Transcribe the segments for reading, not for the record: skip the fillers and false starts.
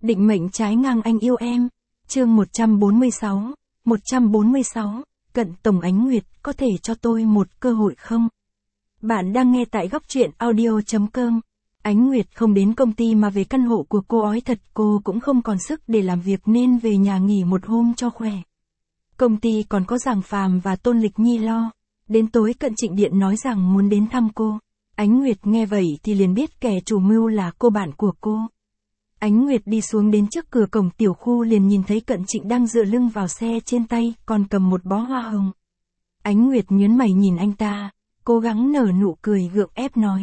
Định mệnh trái ngang anh yêu em. Chương 146. 146. Cận Tổng Ánh Nguyệt, có thể cho tôi một cơ hội không? Bạn đang nghe tại góc truyện audio.com. Ánh Nguyệt không đến công ty mà về căn hộ của cô ói thật, cô cũng không còn sức để làm việc nên về nhà nghỉ một hôm cho khỏe. Công ty còn có Giàng Phàm và Tôn Lịch Nhi lo. Đến tối Cận Trịnh điện nói rằng muốn đến thăm cô. Ánh Nguyệt nghe vậy thì liền biết kẻ chủ mưu là cô bạn của cô. Ánh Nguyệt đi xuống đến trước cửa cổng tiểu khu liền nhìn thấy Cận Trịnh đang dựa lưng vào xe, trên tay còn cầm một bó hoa hồng. Ánh Nguyệt nhướng mày nhìn anh ta, cố gắng nở nụ cười gượng ép nói.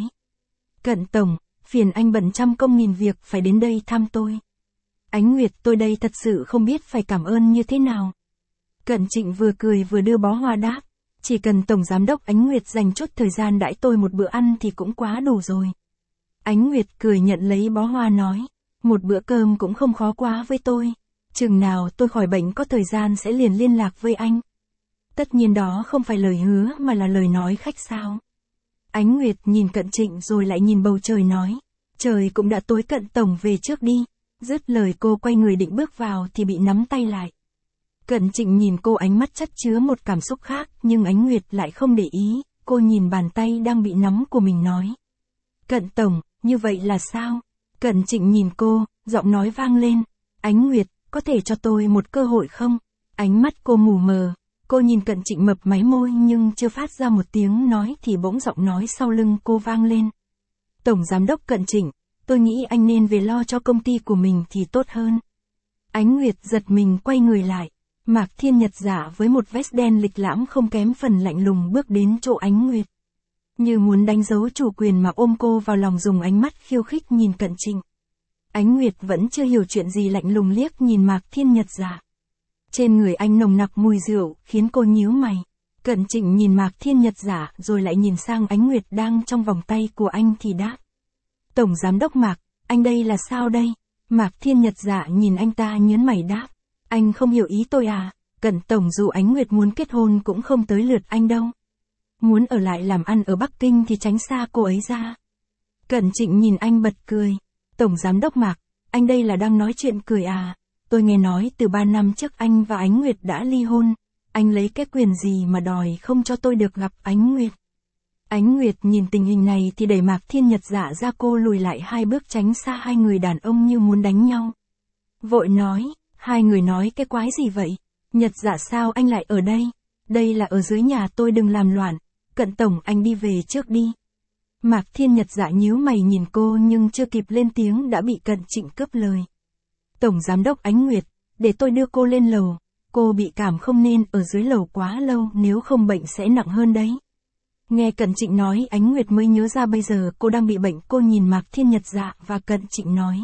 Cận Tổng, phiền anh bận trăm công nghìn việc phải đến đây thăm tôi. Ánh Nguyệt, tôi đây thật sự không biết phải cảm ơn như thế nào. Cận Trịnh vừa cười vừa đưa bó hoa đáp. Chỉ cần Tổng Giám đốc Ánh Nguyệt dành chút thời gian đãi tôi một bữa ăn thì cũng quá đủ rồi. Ánh Nguyệt cười nhận lấy bó hoa nói. Một bữa cơm cũng không khó quá với tôi. Chừng nào tôi khỏi bệnh có thời gian sẽ liền liên lạc với anh. Tất nhiên đó không phải lời hứa mà là lời nói khách sáo. Ánh Nguyệt nhìn Cận Trịnh rồi lại nhìn bầu trời nói. Trời cũng đã tối, Cận Tổng về trước đi. Dứt lời cô quay người định bước vào thì bị nắm tay lại. Cận Trịnh nhìn cô, ánh mắt chất chứa một cảm xúc khác, nhưng Ánh Nguyệt lại không để ý. Cô nhìn bàn tay đang bị nắm của mình nói. Cận Tổng, như vậy là sao? Cận Trịnh nhìn cô, giọng nói vang lên. Ánh Nguyệt, có thể cho tôi một cơ hội không? Ánh mắt cô mù mờ. Cô nhìn Cận Trịnh mấp máy môi nhưng chưa phát ra một tiếng nói thì bỗng giọng nói sau lưng cô vang lên. Tổng Giám đốc Cận Trịnh, tôi nghĩ anh nên về lo cho công ty của mình thì tốt hơn. Ánh Nguyệt giật mình quay người lại. Mạc Thiên Nhật giả với một vest đen lịch lãm không kém phần lạnh lùng bước đến chỗ Ánh Nguyệt. Như muốn đánh dấu chủ quyền mà ôm cô vào lòng, dùng ánh mắt khiêu khích nhìn Cận Trịnh. Ánh Nguyệt vẫn chưa hiểu chuyện gì, lạnh lùng liếc nhìn Mạc Thiên Nhật giả. Trên người anh nồng nặc mùi rượu, khiến cô nhíu mày. Cận Trịnh nhìn Mạc Thiên Nhật giả rồi lại nhìn sang Ánh Nguyệt đang trong vòng tay của anh thì đáp. Tổng Giám đốc Mạc, anh đây là sao đây? Mạc Thiên Nhật giả nhìn anh ta nhớn mày đáp. Anh không hiểu ý tôi à? Cận Tổng, dù Ánh Nguyệt muốn kết hôn cũng không tới lượt anh đâu. Muốn ở lại làm ăn ở Bắc Kinh thì tránh xa cô ấy ra. Cận Trịnh nhìn anh bật cười. Tổng Giám đốc Mạc, anh đây là đang nói chuyện cười à? Tôi nghe nói từ 3 năm trước anh và Ánh Nguyệt đã ly hôn. Anh lấy cái quyền gì mà đòi không cho tôi được gặp Ánh Nguyệt? Ánh Nguyệt nhìn tình hình này thì đẩy Mạc Thiên Nhật giả ra, cô lùi lại 2 bước tránh xa hai người đàn ông như muốn đánh nhau. Vội nói, hai người nói cái quái gì vậy? Nhật giả, sao anh lại ở đây? Đây là ở dưới nhà tôi, đừng làm loạn. Cận Tổng, anh đi về trước đi. Mạc Thiên Nhật giả nhíu mày nhìn cô nhưng chưa kịp lên tiếng đã bị Cận Trịnh cướp lời. Tổng Giám đốc Ánh Nguyệt, để tôi đưa cô lên lầu. Cô bị cảm không nên ở dưới lầu quá lâu, nếu không bệnh sẽ nặng hơn đấy. Nghe Cận Trịnh nói, Ánh Nguyệt mới nhớ ra bây giờ cô đang bị bệnh. Cô nhìn Mạc Thiên Nhật giả và Cận Trịnh nói.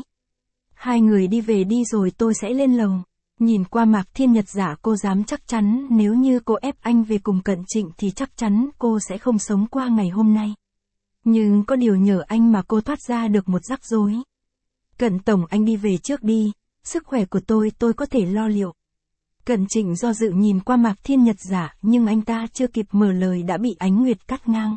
Hai người đi về đi rồi tôi sẽ lên lầu. Nhìn qua Mạc Thiên Nhật giả, cô dám chắc chắn nếu như cô ép anh về cùng Cận Trịnh thì chắc chắn cô sẽ không sống qua ngày hôm nay. Nhưng có điều nhờ anh mà cô thoát ra được một rắc rối. Cận Tổng, anh đi về trước đi, sức khỏe của tôi có thể lo liệu. Cận Trịnh do dự nhìn qua Mạc Thiên Nhật giả nhưng anh ta chưa kịp mở lời đã bị Ánh Nguyệt cắt ngang.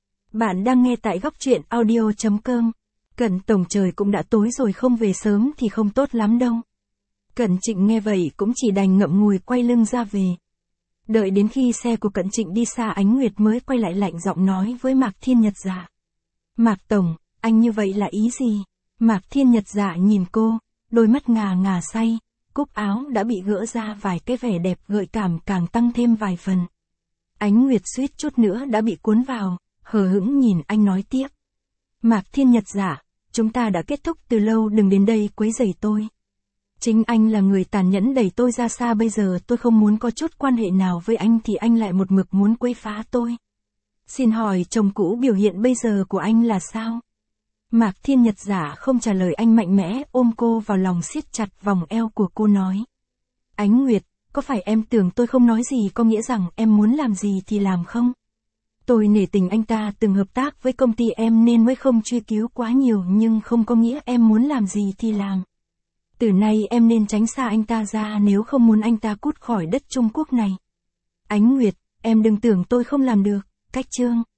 Bạn đang nghe tại góc truyện audio.com. Cận Tổng, trời cũng đã tối rồi, không về sớm thì không tốt lắm đâu. Cận Trịnh nghe vậy cũng chỉ đành ngậm ngùi quay lưng ra về. Đợi đến khi xe của Cận Trịnh đi xa, Ánh Nguyệt mới quay lại lạnh giọng nói với Mạc Thiên Nhật giả. Mạc Tổng, anh như vậy là ý gì? Mạc Thiên Nhật giả nhìn cô, đôi mắt ngà ngà say, cúc áo đã bị gỡ ra vài cái, vẻ đẹp gợi cảm càng tăng thêm vài phần. Ánh Nguyệt suýt chút nữa đã bị cuốn vào, hờ hững nhìn anh nói tiếp. Mạc Thiên Nhật giả, chúng ta đã kết thúc từ lâu, đừng đến đây quấy rầy tôi. Chính anh là người tàn nhẫn đẩy tôi ra xa, bây giờ tôi không muốn có chút quan hệ nào với anh thì anh lại một mực muốn quấy phá tôi. Xin hỏi chồng cũ biểu hiện bây giờ của anh là sao? Mạc Thiên Nhật giả không trả lời, anh mạnh mẽ ôm cô vào lòng, siết chặt vòng eo của cô nói. Ánh Nguyệt, có phải em tưởng tôi không nói gì có nghĩa rằng em muốn làm gì thì làm không? Tôi nể tình anh ta từng hợp tác với công ty em nên mới không truy cứu quá nhiều, nhưng không có nghĩa em muốn làm gì thì làm. Từ nay em nên tránh xa anh ta ra nếu không muốn anh ta cút khỏi đất Trung Quốc này. Ánh Nguyệt, em đừng tưởng tôi không làm được. Cách chương